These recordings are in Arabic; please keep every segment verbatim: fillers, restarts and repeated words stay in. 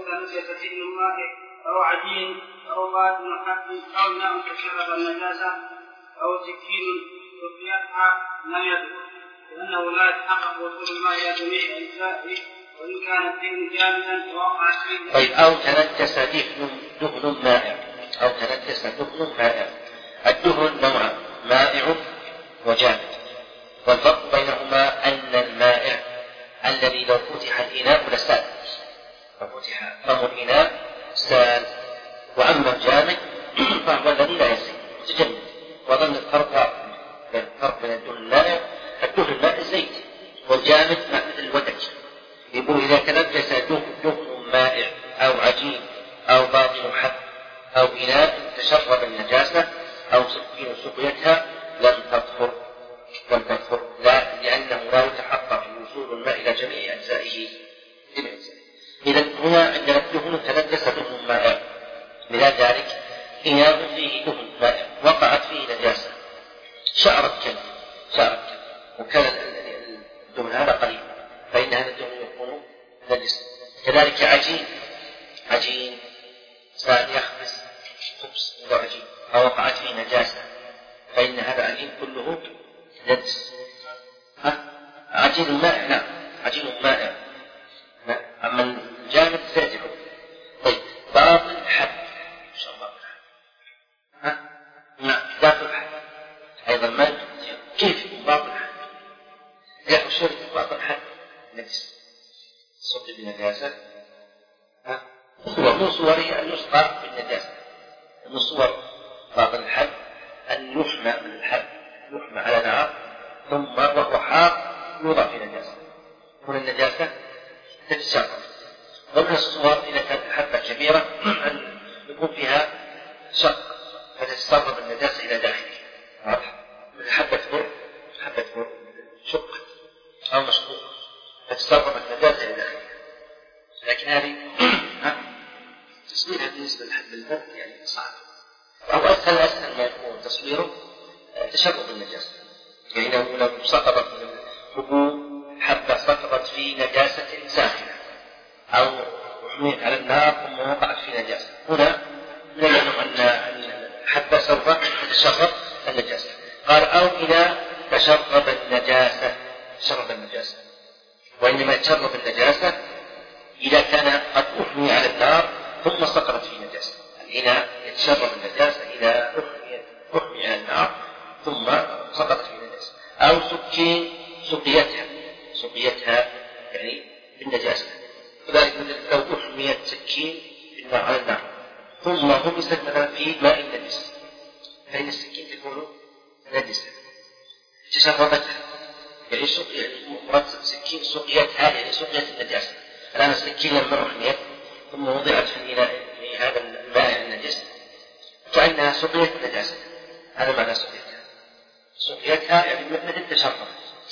نجسة الماء أو عجين أو باطن حب أو ماء تشرب النجاسة أو سكين تطيعها لم يدخل لأنه لا يتحقق وصول الماء إلى جميع أجزائه وإن كان الدهن جامدا ووقع فيه. طيب أو تنجس دهن دهن مائع أو تنجس دهن مائع. الدهن نوع مائع وجامد، والفرق بينهما أن المائع الذي لو فتح الإناء لسال، لو فتح فم الإناء سال، وأما الجامد فهو الذي لا يسيل تجمد. وظن الفرق بين الفرق بين الدهن المائع الدهن الماء الزيت والجامد مثل الودج. يقول إذا تنجس دهن مائع أو عجين أو باطن حب أو إناء تشرب النجاسة أو سكين سقيتها لم تطهر لم تطهر لا لأنه لا يتحقق وصول الماء إلى جميع أجزائه. إذا هنا عندنا الدهن تنجس دهن مائع، لذلك إناء فيه دهن مائع وقعت فيه نجاسة شعرت كلب شعرت كلب وكان الدهن هذا قليل فإن هذا الدهن يكون نجس. كذلك عجين عجين سان يخبز خبز وعجين أو وقعت فيه نجاسة فإن هذا عجين كله نجس. عجين مائع نعم عجين مائع. أما الجامد زائد. طيب باطل حب إن شاء الله ها نعم باطل حب أيضا ما كيف باطل حب يا شرط باطل حب نجس صد بالنجاسة. ها هو من صوره أن يسقى بالنجاسة. من صور باطل الحب أن يحمى من الحب يحمى على نار ثم وهو حار يوضع في نجاسة من النجاسة تتشرب. ومن الصور إذا كانت الحبة كبيرة أن يكون فيها شق فتتسرب النجاسة إلى داخله. واضح؟ من حبة بر حبة بر شقت أو مشقوقة فتتسرب النجاسة إلى داخله. لكن هذه تصويرها بالنسبة للحب البر يعني صعب أو أسهل أسهل ما يكون تصويره تشرب النجاسة. يعني لو سقطت من الحبوب حبة سقطت في نجاسة ساخنة أو حميت على النار ثم وقعت في نجاسة هنا نعلم أن الحبة سوف تتشرب النجاسة. قال أو إذا تشرب النجاسة تشرب النجاسة وإنما تشرب النجاسة إذا كان قد أحمي على النار ثم سقطت في نجاسة. الإناء يتشرب النجاسة إذا أحمي على النار ثم سقطت في نجاسة. أو سكين سقيتها سقيتها يعني بالنجاسة. وذلك لو أحميت سكين بالنار على النار ثم غمست مثلا في ماء النجس فإن السكين تكون نجسة تشربتها يعني مراد سكين سقيتها يعني سقيت النجاسة. الآن السكين لما أحميت ثم وضعت في الإناء في هذا الماء النجس كأنها سقيت النجاسة. هذا معنى سقيتها سقيتها يعني مثل تشربت.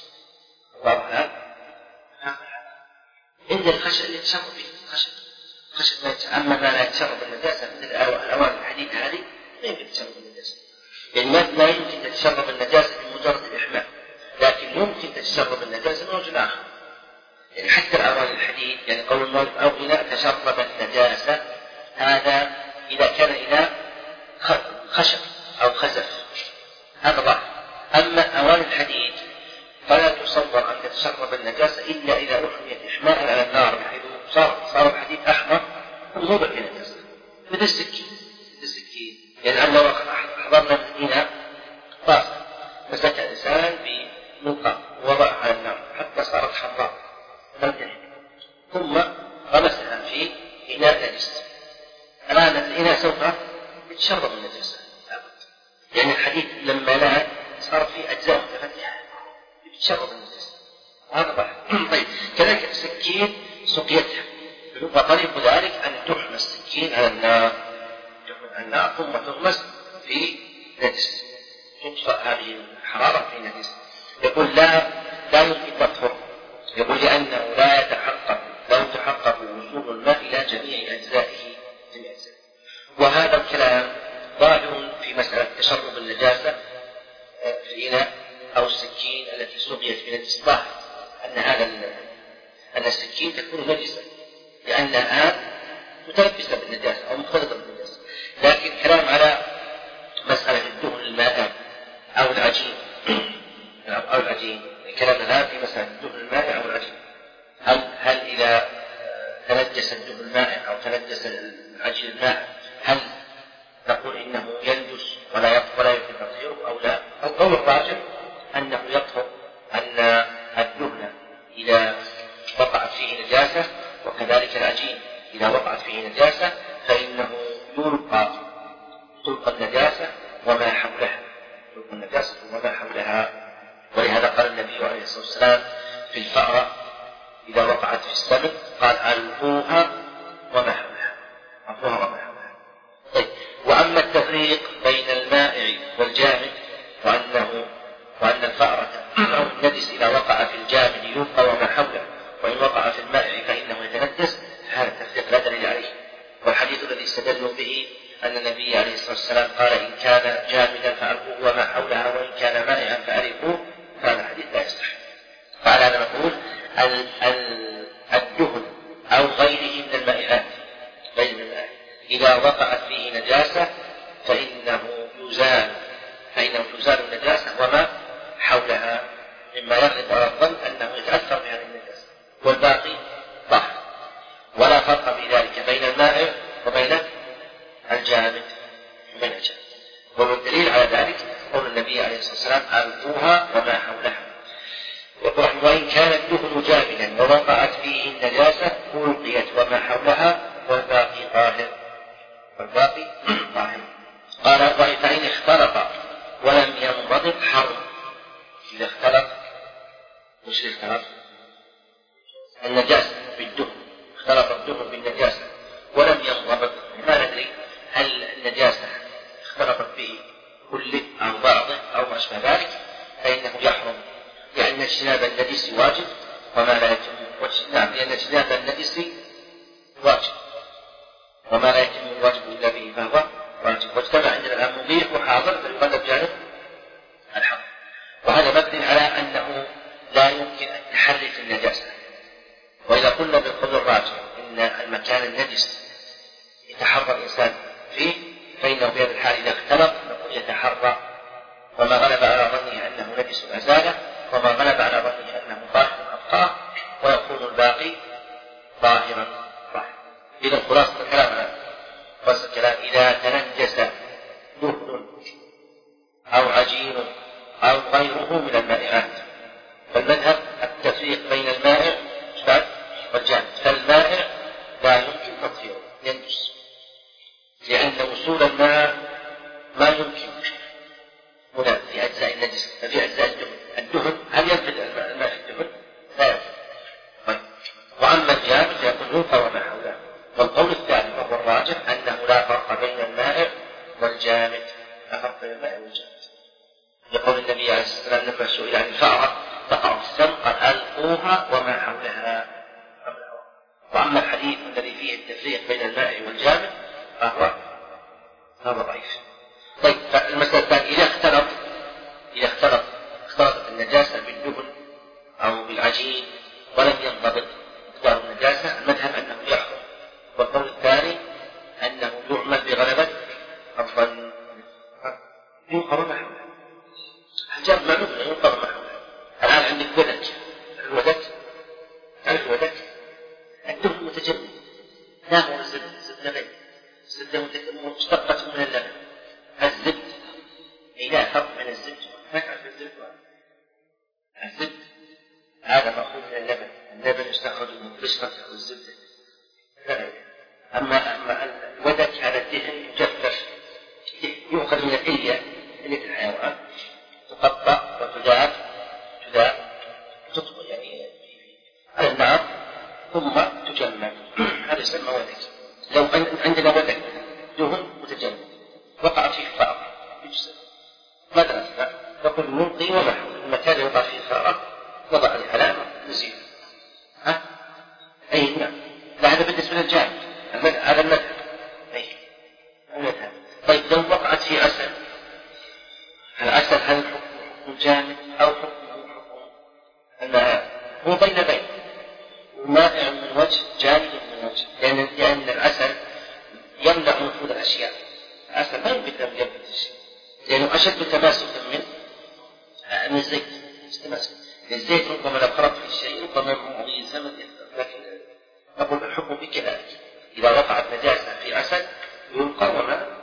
واضح؟ عند الخشب اللي يتشرب فيه خشب خشب ما يتشرب. أما ما لا يتشرب النجاسة مثل الأواني الحديثة هذه لا يمكن تشرب النجاسة. يعني ما يمكن تتشرب النجاسة بمجرد الإحماء لكن يمكن تتشرب النجاسة من وجه آخر. يعني حتى الأواني الحديد يعني قول المؤلف أو إناء تشرب النجاسة هذا إذا كان إناء خشب أو خزف هذا ضعف. أما أواني الحديد فلا تصور أن تتشرب النجاسة إلا إذا أحميت إحماء على النار بحيث صار صار الحديد أحمر وموضع في نجاسة مثل السكين مثل السكين. يعني أن لو حضرنا الإناء طاسة مسك إنسان بملقى ووضعها على النار حتى صارت حمراء ثم غمسها في إناء نجس. الآن الإناء سوف يتشرب النجاسة يعني الحديد لما لا صار في أجزاء متفتحة يتشرب النجاسة هذا ضعف. طيب كذلك السكين سقيتها وطريق ذلك أن تحمى السكين على النار تحمى على النار ثم تغمس في نجس تطفأ هذه الحرارة في نجس. يقول لا لا يمكن تطهر. يقول لأنه لا يتحقق لو تحقق وصول الماء إلى جميع أجزائه جميع أجزائه. وهذا الكلام ظاهر في مسألة تشرب النجاسة في الإناء أو السكين التي سقيت بنجس ظاهر أن هذا أن السكين تكون نجسة لأنها متلبسة بالنجاسة أو مختلطة بالنجاسة. لكن كلام على مسألة الدهن المائع أو العجين أو العجين كلام الآن في مسألة الدهن المائع أو العجين. هل هل إذا تنجس الدهن المائع أو تنجس العجين المائع هل نقول إنه ينجس ولا يطهر ولا يمكن تطهيره أو لا؟ القول الراجح أنه يطهر، أن الدهن إذا وقعت فيه نجاسة وكذلك العجين إذا وقعت فيه نجاسة فإنه يلقى تلقى النجاسة وما حولها تلقى النجاسة وما حولها. ولهذا قال النبي عليه الصلاة والسلام في الفأرة إذا وقعت في السمك قال ألقوها وما حولها ألقوها وما حولها. طيب، وأما التفريق بين المائع والجامد وأنه وأن الفأرة أو النجس إذا وقع في الجامد يلقى وما حوله وإن وقع في المائع فإنه يتنجس، هذا التفريق لا دليل عليه. والحديث الذي استدلوا به أن النبي عليه الصلاة والسلام قال إن كان جامدا فألقوه وما حولها وإن كان مائعا فأرقوه، هذا الحديث لا يصح. فعلى هذا نقول الدهن أو غيره من المائعات غير من المائع إذا وقعت فيه نجاسة فإنه يزال فإنه تزال النجاسة وما حولها مما يغلب على الظن أنه يتأثر بهذه النجاسة والباقي طاهر. ولا فرق في ذلك بين المائع وبين الجامد وبين الجامد. والدليل على ذلك قول النبي عليه الصلاة والسلام ألقوها وما حولها. وإن كان الدهن جامدا ووقعت فيه النجاسة ألقيت وما حولها والباقي طاهر والباقي طاهر. قال فإن اختلط ولم ينضبط حرم. إذا اختلط مش اختلط النجاسة بالدهن اختلط الدهن بالنجاسة ولم ينضبط، ما ندري هل النجاسة اختلطت به كله أو بعضه أو ما أشبه ذلك، فإنه يحرم، لأن اجتناب النجس واجب وما لا يتم نعم لأن اجتناب النجس واجب وما لا يتم الواجب إلا به فهو واجب. واجتمع عندنا الآن مبيح وحاضر فيقلب جانب الحق. وهذا مبني على أنه لا يمكن التحري في النجاسة. وإذا قلنا بالقول الراجح إن المكان النجس يتحرى الإنسان فيه فإنه في هذا الحال إذا اختلط نقول يتحرى وما غلب على ظنه أنه نجس أزاله وما غلب على ظنه أنه طاهر أبقاه ويكون الباقي ظاهرا طاهرا. إذا خلاصة الكلام خلاصة الكلام إذا تنجس دهن أو عجين أو غيره من المائعات فالمذهب التفريق بين المائع والجامد. فالمائع لا يمكن تطهيره ينجس، لأن وصول الماء ما يمكن هنا في أجزاء النجس ففي أجزاء الدهن. الدهن هل ينفذ الماء في الدهن؟ لا ينفذ. طيب. وأما الجامد فيكون ينفى وما حوله. والقول الثاني وهو الراجح أنه لا فرق بين المائع والجامد لا فرق بين المائع والجامد. يقول النبي عليه الصلاة والسلام لما سئل عن الفأرة تقع في السم قال ألقوها وما حولها. وأما الحديث الذي فيه التفريق بين المائع والجامد فهو هذا ضعيف. طيب، المسألة الثانية إذا اختلط إذا اختلط اختلطت النجاسة بالدهن أو بالعجين ولم ينضبط مقدار النجاسة المذهب أنه يحرم. والقول الثاني أنه يعمل بغلبة الظن ينقر ما حوله. الجامد ما نقل ينقر ما حوله. الآن عندك ودك الودك تعرف الودك الدهن متجمد لا هو الزبد الزبد غير الزبدة مشتقة من اللبن. الزبد أي لا فرق بين الزبد ما تعرف الزبد الزبد هذا مأخوذ من اللبن. اللبن يستخرج من القشرة أو الزبدة. أما أما الودك هذا الدهن يجفف يؤخذ من الإلية إلية الحيوان تقطع وتذاب تذاب تطبخ يعني على النار ثم تجمد. هذا يسمى ودك. لو عندنا ودك دهن متجمد وقع فيه فأر يجزم ماذا نفعل؟ نقول نلقي وما حول المكان يوقع فيه فأر نضع عليه علامة نزيل. ها؟ أي نعم. لا هذا بالنسبة للجامد هذا المذهب. أي المذهب. طيب لو وقعت فيه عسل العسل هل حكم جامد أو حكمه حكم الماء؟ هو بين بين مائع من وجه جامد من وجه لأن, لأن العسل تأخذ الأشياء أصلا ما يمكن أن يجبد الشيء لأنه أشد تماسكا من من الزيت. الزيت ربما لو خرج في الشيء ربما يمكن زمن، لكن نقول الحكم بكذلك إذا وقعت نجاسة في عسل يلقى وما